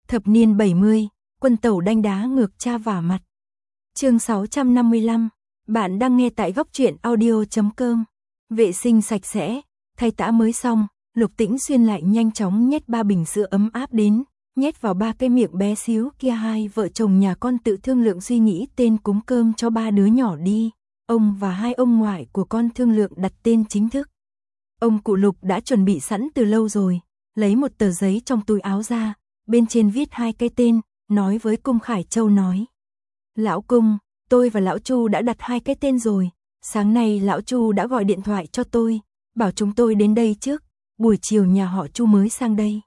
Thập niên 70, quân tẩu đanh đá ngược cha vả mặt. Chương 655, bạn đang nghe tại góc truyện audio.com. Vệ sinh sạch sẽ, thay tã mới xong, Lục Tĩnh Xuyên lại nhanh chóng nhét 3 bình sữa ấm áp đến, nhét vào 3 cái miệng bé xíu kia. Hai vợ chồng nhà con tự thương lượng suy nghĩ tên cúng cơm cho 3 đứa nhỏ đi. Ông và 2 ông ngoại của con thương lượng đặt tên chính thức. Ông cụ Lục đã chuẩn bị sẵn từ lâu rồi, lấy một tờ giấy trong túi áo ra, bên trên viết 2 cái tên, nói với Cung Khải Châu nói: "Lão Cung, tôi và lão Chu đã đặt 2 cái tên rồi, sáng nay lão Chu đã gọi điện thoại cho tôi, bảo chúng tôi đến đây trước, buổi chiều nhà họ Chu mới sang đây."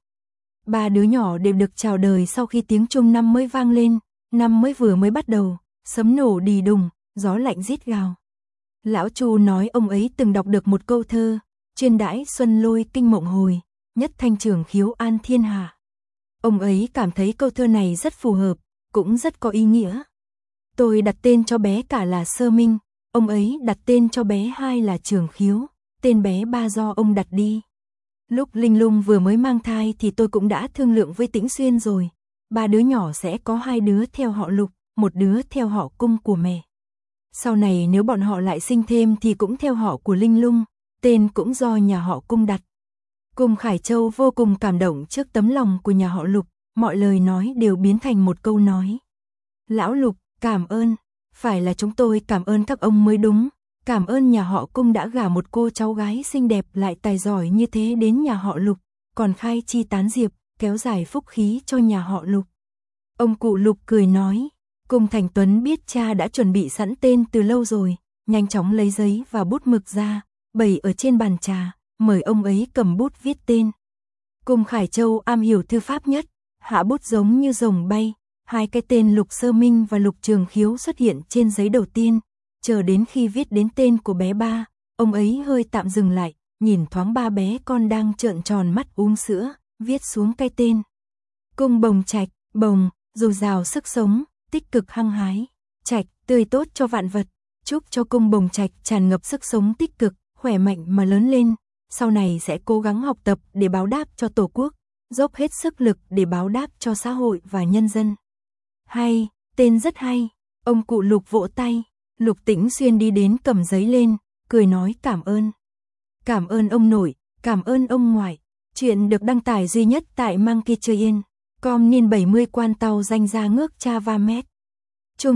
3 đứa nhỏ đều được chào đời sau khi tiếng chuông năm mới vang lên, năm mới bắt đầu, sấm nổ đì đùng, gió lạnh rít gào. Lão Chu nói ông ấy từng đọc được một câu thơ: "Chuyên đãi xuân lôi kinh mộng hồi, nhất thanh trưởng khiếu an thiên hạ." Ông ấy cảm thấy câu thơ này rất phù hợp, cũng rất có ý nghĩa. Tôi đặt tên cho bé cả là Sơ Minh, ông ấy đặt tên cho bé 2 là Trường Khiếu, tên bé 3 do ông đặt đi. Lúc Linh Lung vừa mới mang thai thì tôi cũng đã thương lượng với Tĩnh Xuyên rồi, 3 đứa nhỏ sẽ có 2 đứa theo họ Lục, 1 đứa theo họ Cung của mẹ. Sau này nếu bọn họ lại sinh thêm thì cũng theo họ của Linh Lung, tên cũng do nhà họ Cung đặt. Cung Khải Châu vô cùng cảm động trước tấm lòng của nhà họ Lục, mọi lời nói đều biến thành một câu nói: "Lão Lục, cảm ơn, phải là chúng tôi cảm ơn các ông mới đúng, cảm ơn nhà họ Cung đã gả một cô cháu gái xinh đẹp lại tài giỏi như thế đến nhà họ Lục, còn khai chi tán diệp, kéo dài phúc khí cho nhà họ Lục." Ông cụ Lục cười nói. Cung Thành Tuấn biết cha đã chuẩn bị sẵn tên từ lâu rồi, nhanh chóng lấy giấy và bút mực ra, bày ở trên bàn trà, mời ông ấy cầm bút viết tên. Cung Khải Châu am hiểu thư pháp nhất, hạ bút giống như rồng bay, 2 cái tên Lục Sơ Minh và Lục Trường Khiếu xuất hiện trên giấy đầu tiên, chờ đến khi viết đến tên của bé 3, ông ấy hơi tạm dừng lại, nhìn thoáng 3 bé con đang trợn tròn mắt uống sữa, viết xuống cái tên. Cung Bồng Trạch, bồng, dồi dào sức sống, tích cực hăng hái, trạch, tươi tốt cho vạn vật, chúc cho Cung Bồng Trạch tràn ngập sức sống tích cực, khỏe mạnh mà lớn lên, sau này sẽ cố gắng học tập để báo đáp cho Tổ quốc, dốc hết sức lực để báo đáp cho xã hội và nhân dân. Hay, tên rất hay. Ông cụ Lục vỗ tay. Lục Tĩnh Xuyên đi đến cầm giấy lên, cười nói cảm ơn. Cảm ơn ông nội, cảm ơn ông ngoại. Chuyện được đăng tải duy nhất tại Monkeytrain.com niên 70 quan tàu danh ra ngước cha va mét. Chương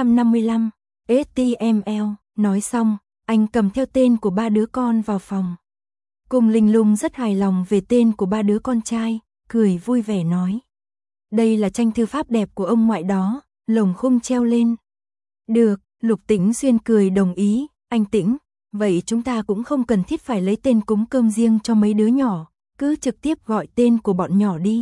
655, HTML. Nói xong, anh cầm theo tên của 3 đứa con vào phòng. Cung Linh Lung rất hài lòng về tên của 3 đứa con trai, cười vui vẻ nói: "Đây là tranh thư pháp đẹp của ông ngoại đó, lồng khung treo lên." "Được." Lục Tĩnh Xuyên cười đồng ý. "Anh Tĩnh, vậy chúng ta cũng không cần thiết phải lấy tên cúng cơm riêng cho mấy đứa nhỏ, cứ trực tiếp gọi tên của bọn nhỏ đi.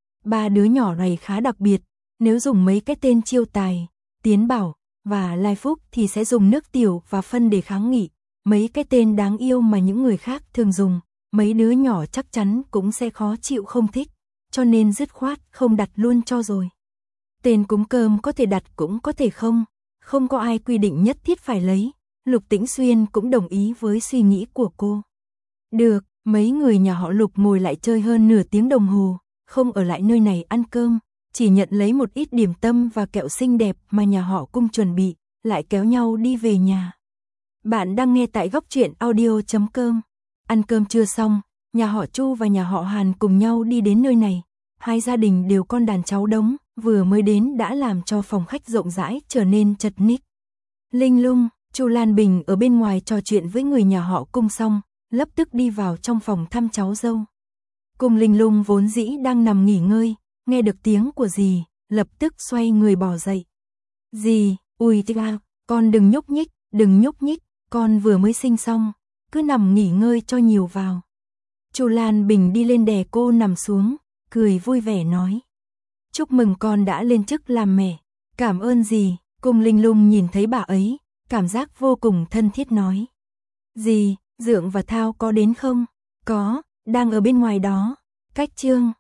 3 đứa nhỏ này khá đặc biệt, nếu dùng mấy cái tên Chiêu Tài, Tiến Bảo và Lai Phúc thì sẽ dùng nước tiểu và phân để kháng nghị. Mấy cái tên đáng yêu mà những người khác thường dùng, mấy đứa nhỏ chắc chắn cũng sẽ khó chịu không thích, cho nên dứt khoát không đặt luôn cho rồi. Tên cúng cơm có thể đặt cũng có thể không có ai quy định nhất thiết phải lấy." Lục Tĩnh Xuyên cũng đồng ý với suy nghĩ của cô. Được, mấy người nhà họ Lục ngồi lại chơi hơn nửa tiếng đồng hồ, không ở lại nơi này ăn cơm, chỉ nhận lấy một ít điểm tâm và kẹo xinh đẹp mà nhà họ Cung chuẩn bị, lại kéo nhau đi về nhà. Bạn đang nghe tại góc truyện audio.com. Ăn cơm trưa xong, nhà họ Chu và nhà họ Hàn cùng nhau đi đến nơi này. 2 gia đình đều con đàn cháu đống, vừa mới đến đã làm cho phòng khách rộng rãi trở nên chật ních. Linh Lung, Chu Lan Bình ở bên ngoài trò chuyện với người nhà họ Cung xong, lập tức đi vào trong phòng thăm cháu dâu. Cung Linh Lung vốn dĩ đang nằm nghỉ ngơi, nghe được tiếng của dì, lập tức xoay người bò dậy. "Dì, ui tiga, con đừng nhúc nhích, con vừa mới sinh xong, cứ nằm nghỉ ngơi cho nhiều vào." Chu Lan Bình đi lên đè cô nằm xuống, cười vui vẻ nói: "Chúc mừng con đã lên chức làm mẹ." "Cảm ơn dì." Cung Linh Lung nhìn thấy bà ấy, cảm giác vô cùng thân thiết nói: "Dì, Dượng và Thao có đến không?" "Có, đang ở bên ngoài đó." "Cách Trương,